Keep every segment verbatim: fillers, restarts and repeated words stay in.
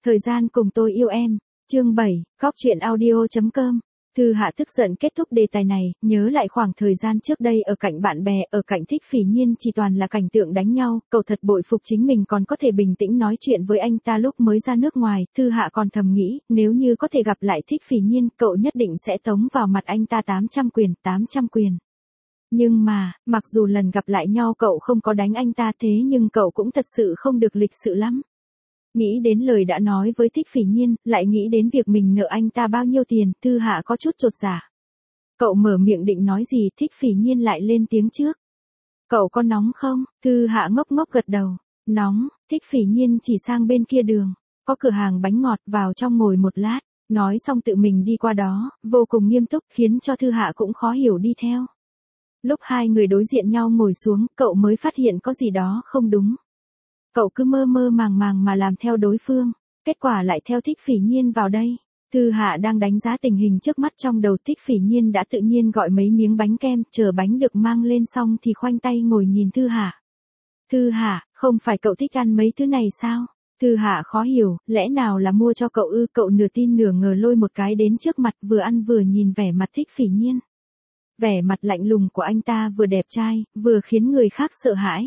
Thời gian cùng tôi yêu em. Chương bảy, Góc truyện audio chấm com. Thư Hạ tức giận kết thúc đề tài này, nhớ lại khoảng thời gian trước đây ở cạnh bạn bè, ở cạnh Thích Phỉ Nhiên chỉ toàn là cảnh tượng đánh nhau, cậu thật bội phục chính mình còn có thể bình tĩnh nói chuyện với anh ta lúc mới ra nước ngoài, Thư Hạ còn thầm nghĩ, nếu như có thể gặp lại Thích Phỉ Nhiên, cậu nhất định sẽ tống vào mặt anh ta tám trăm quyền, tám trăm quyền. Nhưng mà, mặc dù lần gặp lại nhau cậu không có đánh anh ta thế nhưng cậu cũng thật sự không được lịch sự lắm. Nghĩ đến lời đã nói với Thích Phỉ Nhiên, lại nghĩ đến việc mình nợ anh ta bao nhiêu tiền, Thư Hạ có chút chột dạ. Cậu mở miệng định nói gì, Thích Phỉ Nhiên lại lên tiếng trước. Cậu có nóng không? Thư Hạ ngốc ngốc gật đầu. Nóng. Thích Phỉ Nhiên chỉ sang bên kia đường. Có cửa hàng bánh ngọt, vào trong ngồi một lát. Nói xong tự mình đi qua đó, vô cùng nghiêm túc khiến cho Thư Hạ cũng khó hiểu đi theo. Lúc hai người đối diện nhau ngồi xuống, cậu mới phát hiện có gì đó không đúng. Cậu cứ mơ mơ màng màng mà làm theo đối phương, kết quả lại theo Thích Phỉ Nhiên vào đây. Thư Hạ đang đánh giá tình hình trước mắt trong đầu, Thích Phỉ Nhiên đã tự nhiên gọi mấy miếng bánh kem, chờ bánh được mang lên xong thì khoanh tay ngồi nhìn Thư Hạ. Thư Hạ, không phải cậu thích ăn mấy thứ này sao? Thư Hạ khó hiểu, lẽ nào là mua cho cậu ư? Cậu nửa tin nửa ngờ lôi một cái đến trước mặt, vừa ăn vừa nhìn vẻ mặt Thích Phỉ Nhiên. Vẻ mặt lạnh lùng của anh ta vừa đẹp trai, vừa khiến người khác sợ hãi.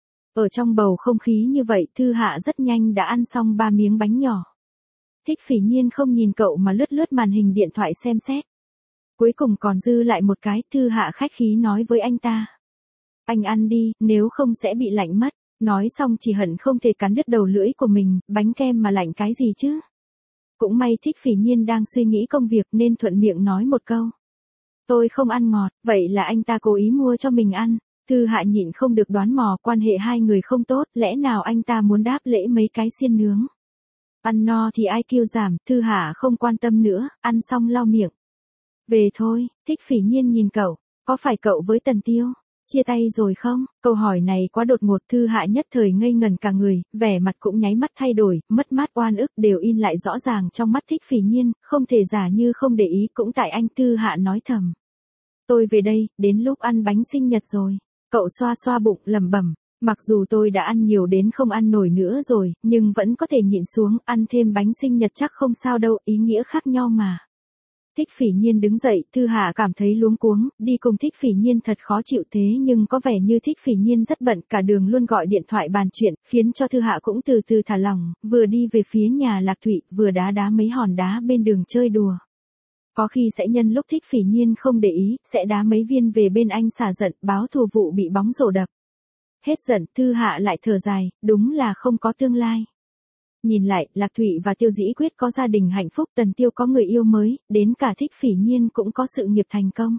Ở trong bầu không khí như vậy, Thư Hạ rất nhanh đã ăn xong ba miếng bánh nhỏ. Thích Phỉ Nhiên không nhìn cậu mà lướt lướt màn hình điện thoại xem xét. Cuối cùng còn dư lại một cái, Thư Hạ khách khí nói với anh ta. Anh ăn đi, nếu không sẽ bị lạnh mất. Nói xong chỉ hận không thể cắn đứt đầu lưỡi của mình, bánh kem mà lạnh cái gì chứ. Cũng may Thích Phỉ Nhiên đang suy nghĩ công việc nên thuận miệng nói một câu. Tôi không ăn ngọt, vậy là anh ta cố ý mua cho mình ăn. Thư Hạ nhịn không được đoán mò, quan hệ hai người không tốt, lẽ nào anh ta muốn đáp lễ mấy cái xiên nướng. Ăn no thì ai kêu giảm, Thư Hạ không quan tâm nữa, ăn xong lau miệng. Về thôi. Thích Phỉ Nhiên nhìn cậu, có phải cậu với Tần Tiêu chia tay rồi không? Câu hỏi này quá đột ngột, Thư Hạ nhất thời ngây ngần cả người, vẻ mặt cũng nháy mắt thay đổi, mất mát oan ức đều in lại rõ ràng trong mắt Thích Phỉ Nhiên, không thể giả như không để ý, cũng tại anh. Thư Hạ nói thầm. Tôi về đây, đến lúc ăn bánh sinh nhật rồi. Cậu xoa xoa bụng lẩm bẩm, mặc dù tôi đã ăn nhiều đến không ăn nổi nữa rồi, nhưng vẫn có thể nhịn xuống, ăn thêm bánh sinh nhật chắc không sao đâu, ý nghĩa khác nhau mà. Thích Phỉ Nhiên đứng dậy, Thư Hạ cảm thấy luống cuống, đi cùng Thích Phỉ Nhiên thật khó chịu thế nhưng có vẻ như Thích Phỉ Nhiên rất bận, cả đường luôn gọi điện thoại bàn chuyện, khiến cho Thư Hạ cũng từ từ thả lỏng, vừa đi về phía nhà Lạc Thụy, vừa đá đá mấy hòn đá bên đường chơi đùa. Có khi sẽ nhân lúc Thích Phỉ Nhiên không để ý, sẽ đá mấy viên về bên anh xả giận, báo thù vụ bị bóng rổ đập. Hết giận, Thư Hạ lại thở dài, đúng là không có tương lai. Nhìn lại, Lạc Thụy và Tiêu Dĩ Quyết có gia đình hạnh phúc, Tần Tiêu có người yêu mới, đến cả Thích Phỉ Nhiên cũng có sự nghiệp thành công.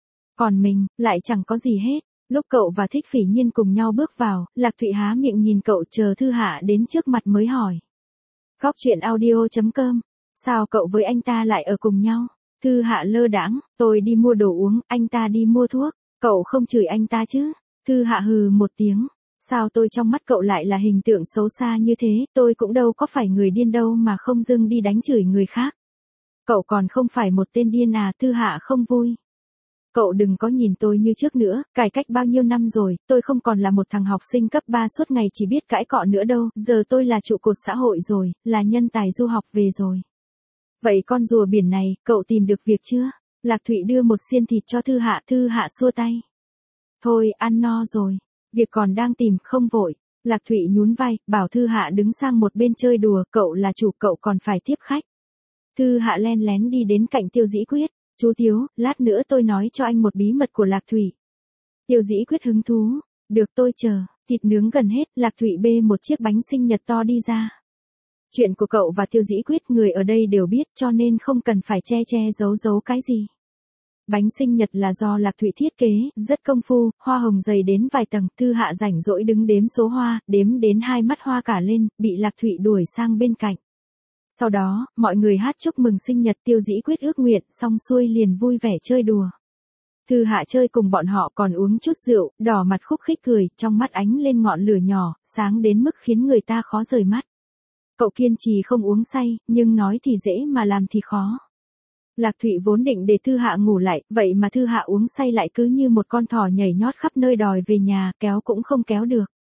Còn mình, lại chẳng có gì hết. Lúc cậu và Thích Phỉ Nhiên cùng nhau bước vào, Lạc Thụy há miệng nhìn cậu, chờ Thư Hạ đến trước mặt mới hỏi. Góc truyện audio chấm com. Sao cậu với anh ta lại ở cùng nhau? Thư Hạ lơ đãng, tôi đi mua đồ uống, anh ta đi mua thuốc, cậu không chửi anh ta chứ? Thư Hạ hừ một tiếng, sao tôi trong mắt cậu lại là hình tượng xấu xa như thế, tôi cũng đâu có phải người điên đâu mà không dưng đi đánh chửi người khác. Cậu còn không phải một tên điên à? Thư Hạ không vui. Cậu đừng có nhìn tôi như trước nữa, cải cách bao nhiêu năm rồi, tôi không còn là một thằng học sinh cấp ba suốt ngày chỉ biết cãi cọ nữa đâu, giờ tôi là trụ cột xã hội rồi, là nhân tài du học về rồi. Vậy con rùa biển này, cậu tìm được việc chưa? Lạc Thụy đưa một xiên thịt cho Thư Hạ, Thư Hạ xua tay. Thôi, ăn no rồi, việc còn đang tìm, không vội. Lạc Thụy nhún vai, bảo Thư Hạ đứng sang một bên chơi đùa, cậu là chủ, cậu còn phải tiếp khách. Thư Hạ len lén đi đến cạnh Tiêu Dĩ Quyết, chú Tiếu, lát nữa tôi nói cho anh một bí mật của Lạc Thụy. Tiêu Dĩ Quyết hứng thú, được tôi chờ, thịt nướng gần hết, Lạc Thụy bê một chiếc bánh sinh nhật to đi ra. Chuyện của cậu và Tiêu Dĩ Quyết người ở đây đều biết cho nên không cần phải che che giấu giấu cái gì. Bánh sinh nhật là do Lạc Thụy thiết kế, rất công phu, hoa hồng dày đến vài tầng, Thư Hạ rảnh rỗi đứng đếm số hoa, đếm đến hai mắt hoa cả lên, bị Lạc Thụy đuổi sang bên cạnh. Sau đó, mọi người hát chúc mừng sinh nhật, Tiêu Dĩ Quyết ước nguyện, xong xuôi liền vui vẻ chơi đùa. Thư Hạ chơi cùng bọn họ còn uống chút rượu, đỏ mặt khúc khích cười, trong mắt ánh lên ngọn lửa nhỏ, sáng đến mức khiến người ta khó rời mắt. Cậu kiên trì không uống say, nhưng nói thì dễ mà làm thì khó. Lạc Thụy vốn định để Thư Hạ ngủ lại, vậy mà Thư Hạ uống say lại cứ như một con thỏ nhảy nhót khắp nơi đòi về nhà, kéo cũng không kéo được.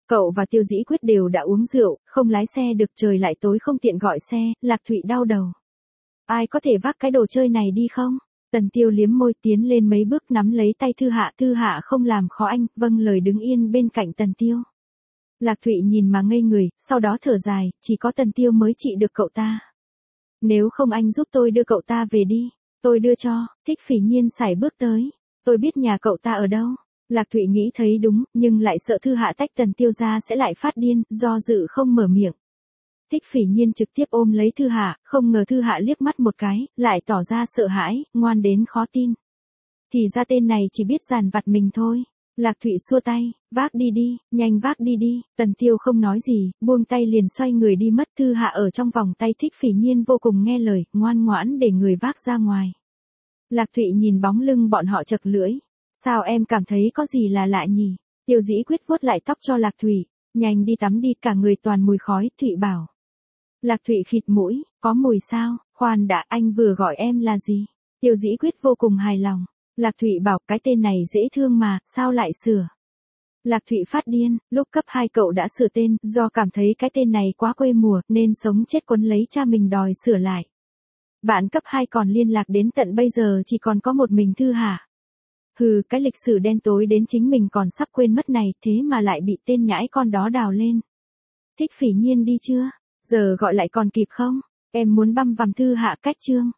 Cậu và Tiêu Dĩ Quyết đều đã uống rượu, không lái xe được, trời lại tối không tiện gọi xe, Lạc Thụy đau đầu. Ai có thể vác cái đồ chơi này đi không? Tần Tiêu liếm môi tiến lên mấy bước nắm lấy tay Thư Hạ, Thư Hạ không làm khó anh, vâng lời đứng yên bên cạnh Tần Tiêu. Lạc Thụy nhìn mà ngây người, sau đó thở dài, chỉ có Tần Tiêu mới trị được cậu ta. Nếu không anh giúp tôi đưa cậu ta về đi, tôi đưa cho. Thích Phỉ Nhiên sải bước tới. Tôi biết nhà cậu ta ở đâu. Lạc Thụy nghĩ thấy đúng, nhưng lại sợ Thư Hạ tách Tần Tiêu ra sẽ lại phát điên, do dự không mở miệng. Thích Phỉ Nhiên trực tiếp ôm lấy Thư Hạ, không ngờ Thư Hạ liếc mắt một cái, lại tỏ ra sợ hãi, ngoan đến khó tin. Thì ra tên này chỉ biết dàn vặt mình thôi. Lạc Thụy xua tay, vác đi đi, nhanh vác đi đi. Tần Tiêu không nói gì, buông tay liền xoay người đi mất. Thư Hạ ở trong vòng tay Thích Phỉ Nhiên vô cùng nghe lời, ngoan ngoãn để người vác ra ngoài. Lạc Thụy nhìn bóng lưng bọn họ chật lưỡi. Sao em cảm thấy có gì là lạ nhỉ? Tiêu Dĩ Quyết vuốt lại tóc cho Lạc Thụy, nhanh đi tắm đi, cả người toàn mùi khói. Thụy bảo. Lạc Thụy khịt mũi, có mùi sao? Khoan đã, anh vừa gọi em là gì? Tiêu Dĩ Quyết vô cùng hài lòng. Lạc Thụy bảo, cái tên này dễ thương mà, sao lại sửa? Lạc Thụy phát điên, lúc cấp hai cậu đã sửa tên, do cảm thấy cái tên này quá quê mùa, nên sống chết quấn lấy cha mình đòi sửa lại. Bạn cấp hai còn liên lạc đến tận bây giờ chỉ còn có một mình Thư Hạ. Hừ, cái lịch sử đen tối đến chính mình còn sắp quên mất này, thế mà lại bị tên nhãi con đó đào lên. Thích Phỉ Nhiên đi chưa? Giờ gọi lại còn kịp không? Em muốn băm vằm Thư Hạ cách chương.